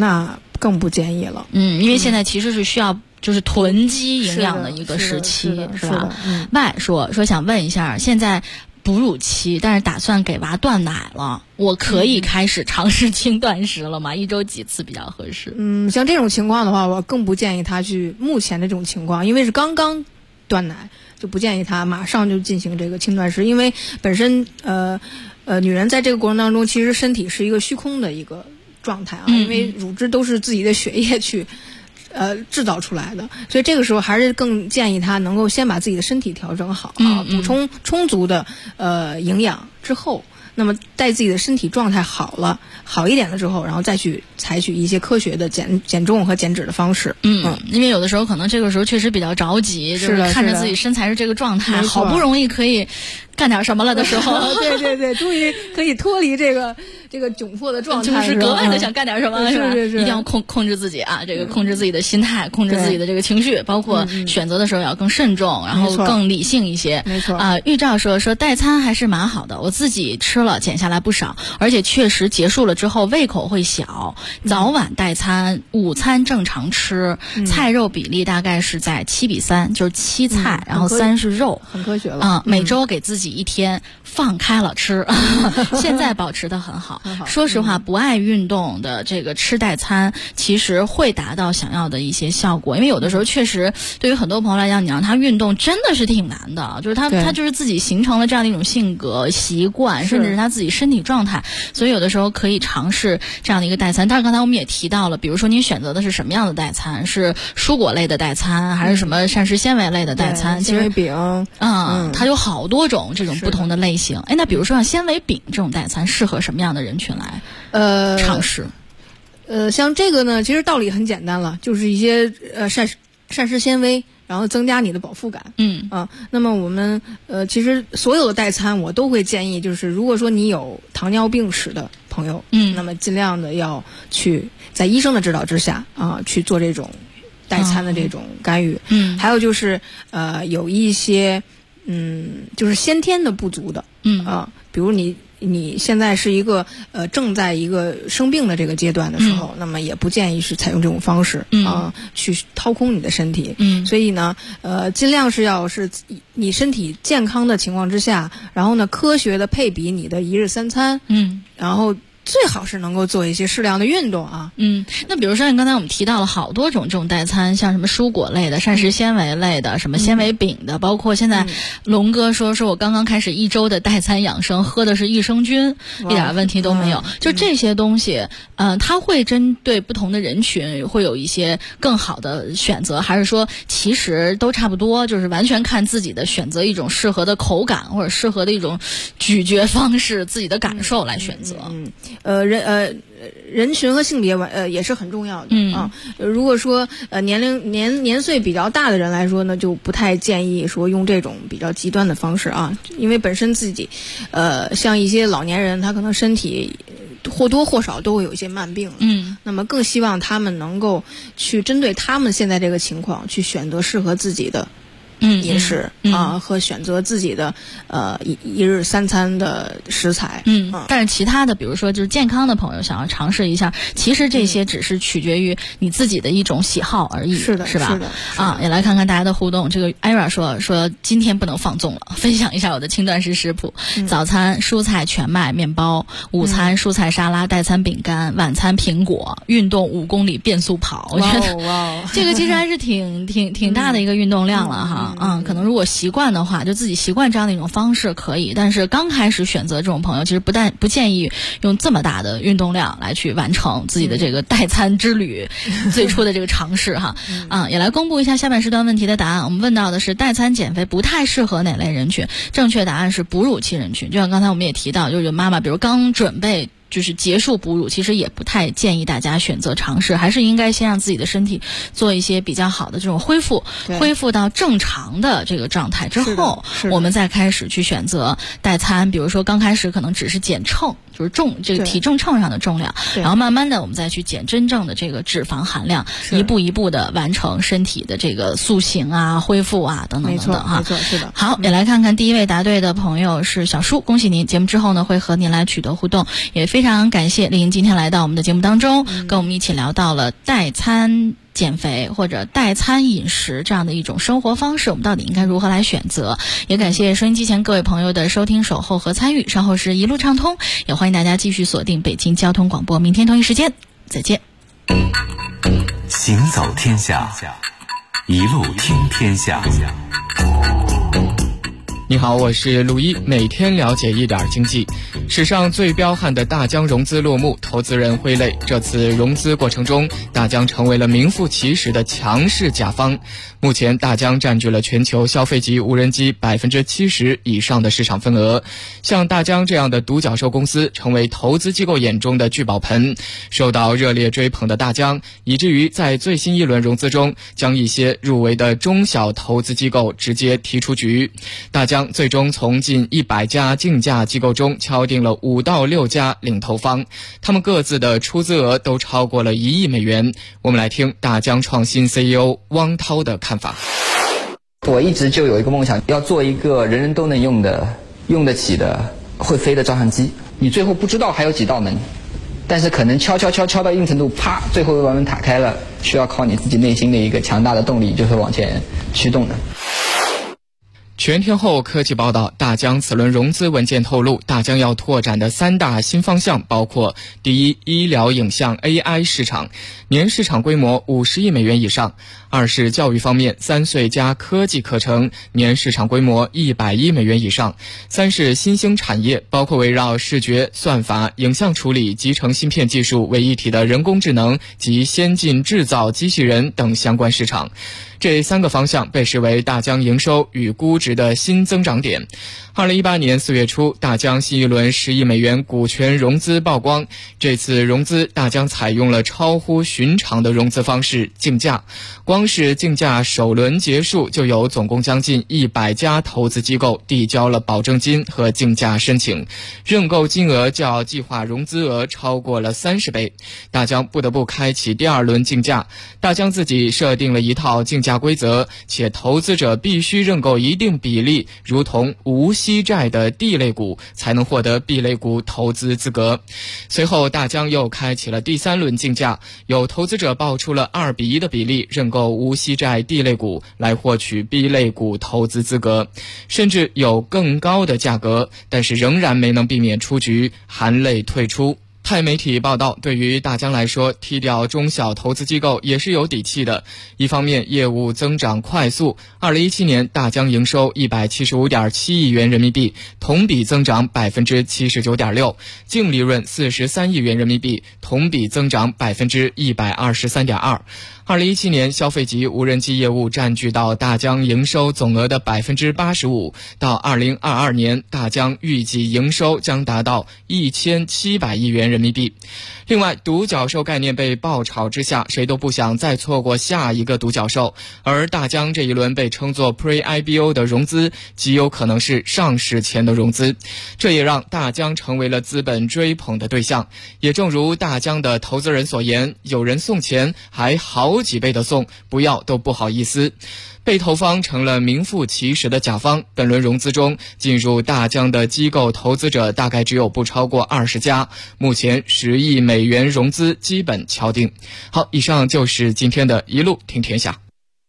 那更不建议了。
因为现在其实是需要就是囤积营养的一个时期，是吧？Y说想问一下，现在哺乳期，但是打算给娃断奶了，我可以开始尝试轻断食了吗？1周几次比较合适？
像这种情况的话，我更不建议他去目前的这种情况，因为是刚刚断奶，就不建议他马上就进行这个轻断食，因为本身女人在这个过程当中，其实身体是一个虚空的一个状态啊，因为乳汁都是自己的血液去制造出来的，所以这个时候还是更建议他能够先把自己的身体调整好啊，补充充足的营养之后，那么待自己的身体状态好一点了之后，然后再去采取一些科学的减重和减脂的方式。
因为有的时候可能这个时候确实比较着急，就是看着自己身材是这个状态，好不容易可以干点什么了的时候，
对，终于可以脱离这个窘迫的状态，
就是格外的想干点什么，是吧？
是，
一定要控制自己啊，这个控制自己的心态，控制自己的这个情绪，包括选择的时候要更慎重，然后更理性一些。
没错
玉照说代餐还是蛮好的，我自己吃了减下来不少，而且确实结束了之后胃口会小，早晚代餐，午餐正常吃，菜肉比例大概是在7:3，就是7菜，然后3是肉，
很科学了。
每周给自己1天放开了吃，现在保持得很好。说实话，不爱运动的这个吃代餐，其实会达到想要的一些效果。因为有的时候确实对于很多朋友来讲，你让他运动真的是挺难的，就是他就是自己形成了这样的一种性格习惯，甚至是他自己身体状态，所以有的时候可以尝试这样的一个代餐。但是刚才我们也提到了，比如说您选择的是什么样的代餐，是蔬果类的代餐，还是什么膳食纤维类的代餐？
纤维饼，
它有好多种这种不同的类型。那比如说像纤维饼这种代餐，适合什么样的人群来尝试？
像这个呢，其实道理很简单了，就是一些膳食纤维，然后增加你的饱腹感。那么我们其实所有的代餐我都会建议，就是如果说你有糖尿病史的朋友，那么尽量的要去在医生的指导之下去做这种代餐的这种干预。还有就是有一些就是先天的不足的，比如你现在是一个正在一个生病的这个阶段的时候，那么也不建议是采用这种方式去掏空你的身体。所以呢尽量是要是你身体健康的情况之下，然后呢科学的配比你的1日3餐，然后最好是能够做一些适量的运动啊。
那比如说你刚才我们提到了好多种这种代餐，像什么蔬果类的、膳食纤维类的、什么纤维饼的，包括现在龙哥说我刚刚开始1周的代餐养生，喝的是益生菌，一点问题都没有。就这些东西它会针对不同的人群会有一些更好的选择，还是说其实都差不多，就是完全看自己的选择一种适合的口感或者适合的一种咀嚼方式，自己的感受来选择。
人群和性别也是很重要的如果说年岁比较大的人来说呢，就不太建议说用这种比较极端的方式啊，因为本身自己像一些老年人，他可能身体或多或少都会有一些慢病，那么更希望他们能够去针对他们现在这个情况去选择适合自己的饮食和选择自己的1日3餐的食材。
但是其他的比如说就是健康的朋友想要尝试一下，其实这些只是取决于你自己的一种喜好而已，是吧？
是的
也来看看大家的互动。这个 Ira 说今天不能放纵了，分享一下我的轻断食食谱。早餐蔬菜全麦面包，午餐蔬菜沙拉代餐饼干，晚餐苹果，运动5公里变速跑。我觉得这个其实还是挺大的一个运动量了哈。可能如果习惯的话，就自己习惯这样的一种方式可以，但是刚开始选择这种朋友，其实不建议用这么大的运动量来去完成自己的这个代餐之旅最初的这个尝试哈。也来公布一下下半时段问题的答案。我们问到的是代餐减肥不太适合哪类人群？正确答案是哺乳期人群。就像刚才我们也提到，就是有妈妈比如刚准备就是结束哺乳，其实也不太建议大家选择尝试，还是应该先让自己的身体做一些比较好的这种恢复到正常的这个状态之后，我们再开始去选择代餐。比如说刚开始可能只是减秤，就是这个体重秤上的重量，然后慢慢的我们再去减真正的这个脂肪含量，一步一步的完成身体的这个塑形啊、恢复啊等等等等哈。
没错，是的。
好，也来看看第一位答对的朋友是小舒，恭喜您！节目之后呢会和您来取得互动，也非非常感谢丽颖今天来到我们的节目当中，跟我们一起聊到了代餐减肥或者代餐饮食这样的一种生活方式，我们到底应该如何来选择？也感谢收音机前各位朋友的收听、守候和参与。稍后是一路畅通，也欢迎大家继续锁定北京交通广播，明天同一时间再见。
行走天下，一路听天下。
你好，我是陆一，每天了解一点经济。史上最彪悍的大疆融资落幕，投资人挥泪。这次融资过程中，大疆成为了名副其实的强势甲方。目前，大疆占据了全球消费级无人机70%以上的市场份额。像大疆这样的独角兽公司，成为投资机构眼中的聚宝盆，受到热烈追捧的大疆，以至于在最新一轮融资中，将一些入围的中小投资机构直接踢出局。大疆最终从近100家竞价机构中敲定了5到6家领投方，他们各自的出资额都超过了1亿美元。我们来听大疆创新 CEO 汪涛的看法。
我一直就有一个梦想，要做一个人人都能用的、用得起的、会飞的照相机。你最后不知道还有几道门，但是可能敲到一定程度，啪，最后又把门打开了，需要靠你自己内心的一个强大的动力，就是往前驱动的。
全天候科技报道，大疆此轮融资文件透露，大疆要拓展的3大新方向包括：第一，医疗影像 AI 市场，年市场规模50亿美元以上；二是教育方面，3岁加科技课程，年市场规模100亿美元以上；三是新兴产业，包括围绕视觉、算法、影像处理、集成芯片技术为一体的人工智能及先进制造机器人等相关市场。这3个方向被视为大疆营收与估值的新增长点。2018年4月初，大疆新一轮10亿美元股权融资曝光。这次融资，大疆采用了超乎寻常的融资方式——竞价。光是竞价首轮结束，就有总共将近100家投资机构递交了保证金和竞价申请，认购金额较计划融资额超过了30倍。大疆不得不开启第2轮竞价。大疆自己设定了一套竞价规则，且投资者必须认购一定比例如同无息债的 D 类股，才能获得 B 类股投资资格。随后，大疆又开启了第3轮竞价，有投资者报出了2:1的比例认购无息债 D 类股，来获取 B 类股投资资格，甚至有更高的价格，但是仍然没能避免出局，含泪退出。泰媒体报道，对于大疆来说，踢掉中小投资机构也是有底气的。一方面，业务增长快速，2017年大疆营收175.7亿元人民币，同比增长79.6%，净利润43亿元人民币，同比增长123.2%。2017年，消费级无人机业务占据到大疆营收总额的85%，到2022年，大疆预计营收将达到1700亿元人民币。另外，独角兽概念被爆炒之下，谁都不想再错过下一个独角兽，而大疆这一轮被称作 Pre-IPO 的融资，极有可能是上市前的融资，这也让大疆成为了资本追捧的对象。也正如大疆的投资人所言，有人送钱还好几倍的送，不要都不好意思。被投方成了名副其实的甲方。本轮融资中，进入大疆的机构投资者大概只有不超过20家。目前10亿美元融资基本敲定。好，以上就是今天的一路听天下。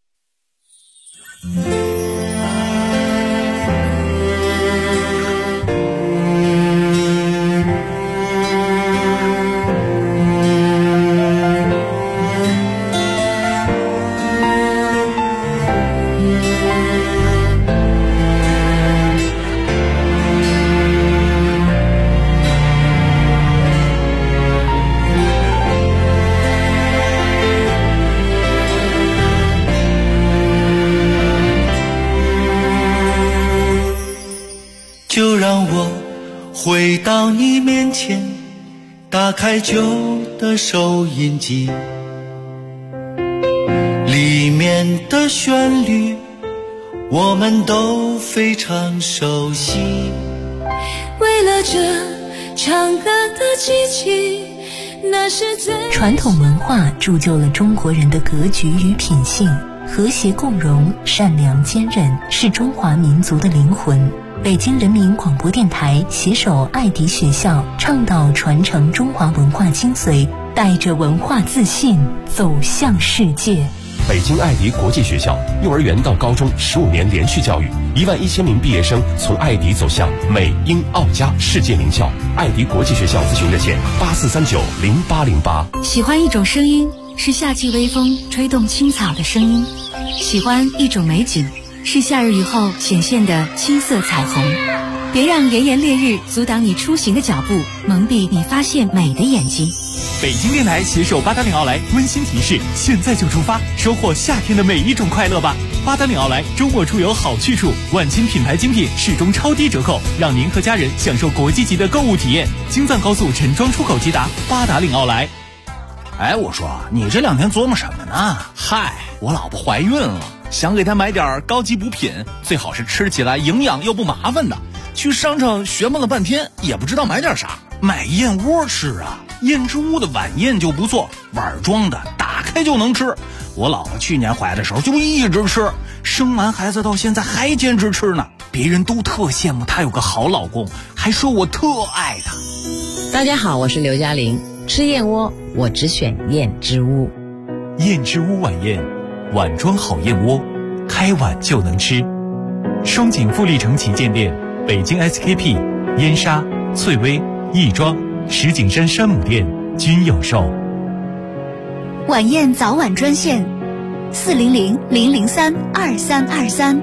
就让我回到你面前，打开旧的收音机，里面的旋律我们都非常熟悉。
为了这唱歌的机器，那是最
传统文化铸就了中国人的格局与品性，和谐共荣、善良坚韧是中华民族的灵魂。 北京人民广播电台携手爱迪学校，倡导传承中华文化精髓，带着文化自信走向世界。
北京爱迪国际学校幼儿园到高中15年连续教育，11000名毕业生从爱迪走向美英澳加世界名校。爱迪国际学校咨询热线84390808。
喜欢一种声音，是夏季微风吹动青草的声音；喜欢一种美景，是夏日雨后显现的青色彩虹。别让炎炎烈日阻挡你出行的脚步，蒙蔽你发现美的眼睛。
北京电台携手八达岭奥莱温馨提示：现在就出发，收获夏天的每一种快乐吧！八达岭奥莱周末出游好去处，万千品牌精品始终超低折扣，让您和家人享受国际级的购物体验。京藏高速陈庄出口直达八达岭奥莱。
哎，我说你这2天琢磨什么呢？嗨，我老婆怀孕了，想给她买点高级补品，最好是吃起来营养又不麻烦的。去商场学摸了半天，也不知道买点啥，买燕窝吃啊。燕之屋的晚宴就不错，碗装的，打开就能吃。我老婆去年怀的时候就一直吃，生完孩子到现在还坚持吃呢。别人都特羡慕她有个好老公，还说我特爱她。
大家好，我是刘嘉玲。吃燕窝，我只选燕之屋。
燕之屋晚宴，碗装好燕窝，开碗就能吃。双井富力城旗舰店、北京 SKP、燕莎、翠微、亦庄、石景山山姆店均有售。
晚宴早晚专线：400-003-2323。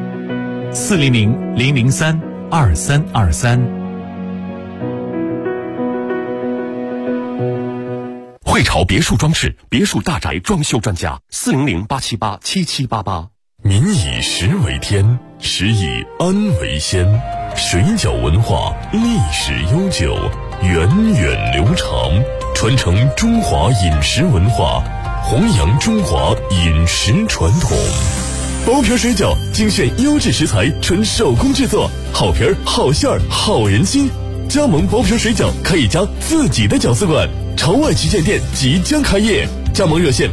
400-003-2323。
汇潮别墅装饰，别墅大宅装修专家，400-878-7788。
民以食为天，食以安为先。水饺文化历史悠久，源远流长，传承中华饮食文化，弘扬中华饮食传统。包皮水饺精选优质食材，纯手工制作，好皮儿、好馅儿、好人心。加盟包皮水饺可以加自己的饺子馆。朝外旗舰店即将开业，加盟热线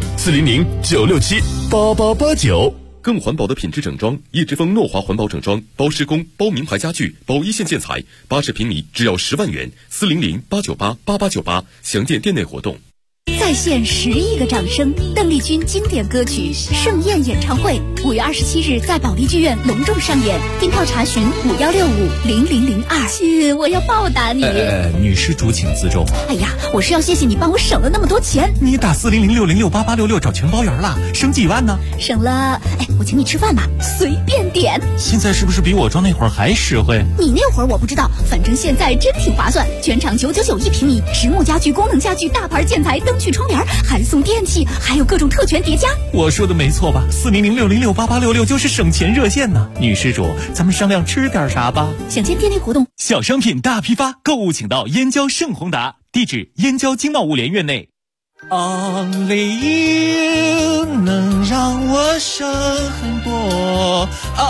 400-967-8889。
更环保的品质整装，叶之峰诺华环保整装，包施工、包名牌家具、包一线建材，80平米只要10万元，400-898-8898，详见店内活动。
再现10亿个掌声，邓丽君经典歌曲《盛宴》演唱会5月27日在保利剧院隆重上演，订票查询51650002。亲，我要报答你。
女施主请自重。
哎呀，我是要谢谢你帮我省了那么多钱。
你打400-606-8866找全包圆了，省几万呢？
省了，我请你吃饭吧，随便点。
现在是不是比我装那会儿还实惠？
你那会儿我不知道，反正现在真挺划算，全场999一平米，实木家具、功能家具、大牌建材、灯具、窗帘，还送电器，还有各种特权叠加。
我说的没错吧？400-606-8866就是省钱热线呢。女施主，咱们商量吃点啥吧？
想见店内活动，
小商品大批发，购物请到燕郊盛宏达，地址燕郊经贸物联院内。
Only you 能让我省很多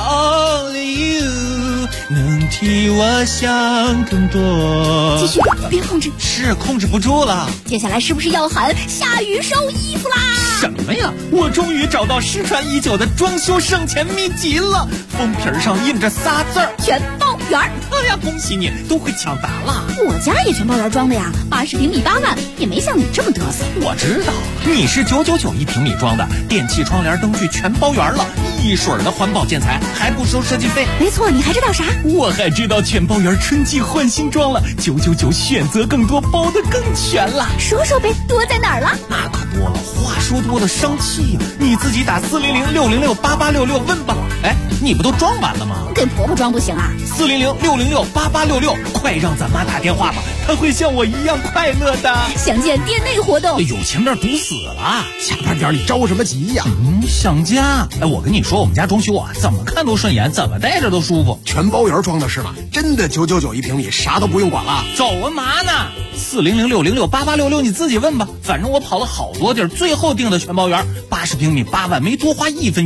，Only you 能替我想更多。
继续，别控制，
是控制不住了。
接下来是不是要喊下雨收衣服啦？
什么呀？
我终于找到失传已久的装修省钱秘籍了，封皮上印着仨字儿：
全包圆。
哎呀，恭喜你，都会抢答了。
我家也全包圆装的呀，80平米8万，也没像你这么嘚瑟。
我知道，你是999一平米装的，电器、窗帘、灯具全包圆了，一水的环保建材，还不收设计费。
没错，你还知道啥？
我还知道全包圆春季换新装了，999选择更多，包得更全了。
说说呗，多在哪儿了？
那可多了，话说多了生气呀。你自己打400-606-8866问吧。哎，你不都装完了吗？
给婆婆装不行啊
？400-606-8866，快让咱妈打电话吧，
她会像我一样快乐的。
详见店内活动。
哎呦，前面堵死了，下班点你着什么急呀？想家。哎，我跟你说，我们家装修啊，怎么看都顺眼，怎么待着都舒服。
全包圆装的是吧？真的999一平米，啥都不用管了。
走啊嘛呢？400-606-8866，你自己问吧。反正我跑了好多地儿，最后订的全包圆，80平米8万，没多花1分。